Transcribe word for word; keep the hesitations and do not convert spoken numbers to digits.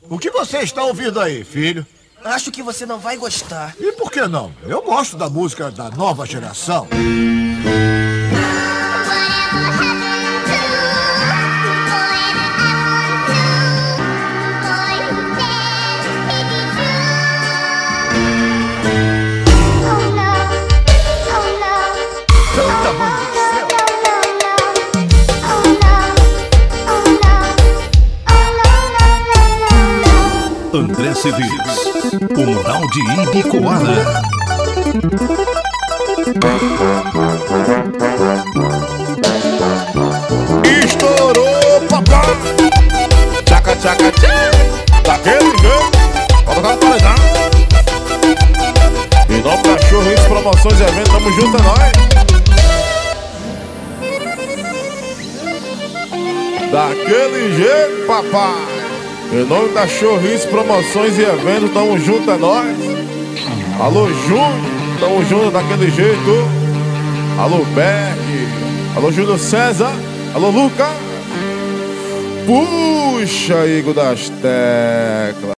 O que você está ouvindo aí, filho? Acho que você não vai gostar. E por que não? Eu gosto da música da nova geração. André Cedês, o Mural de Ibicoara. Estourou, papai! Tchaca, tchaca, tchaca! Daquele jeito! Bota cá no paredão! Em nome da Churris, promoções e eventos, tamo junto, é nóis! Daquele jeito, papai! Em nome da Churris, promoções e eventos, tamo junto, é nóis. Alô, Júnior, tamo junto daquele jeito. Alô, Berg. Alô, Júlio César. Alô, Lucas. Puxa, Igor das Teclas.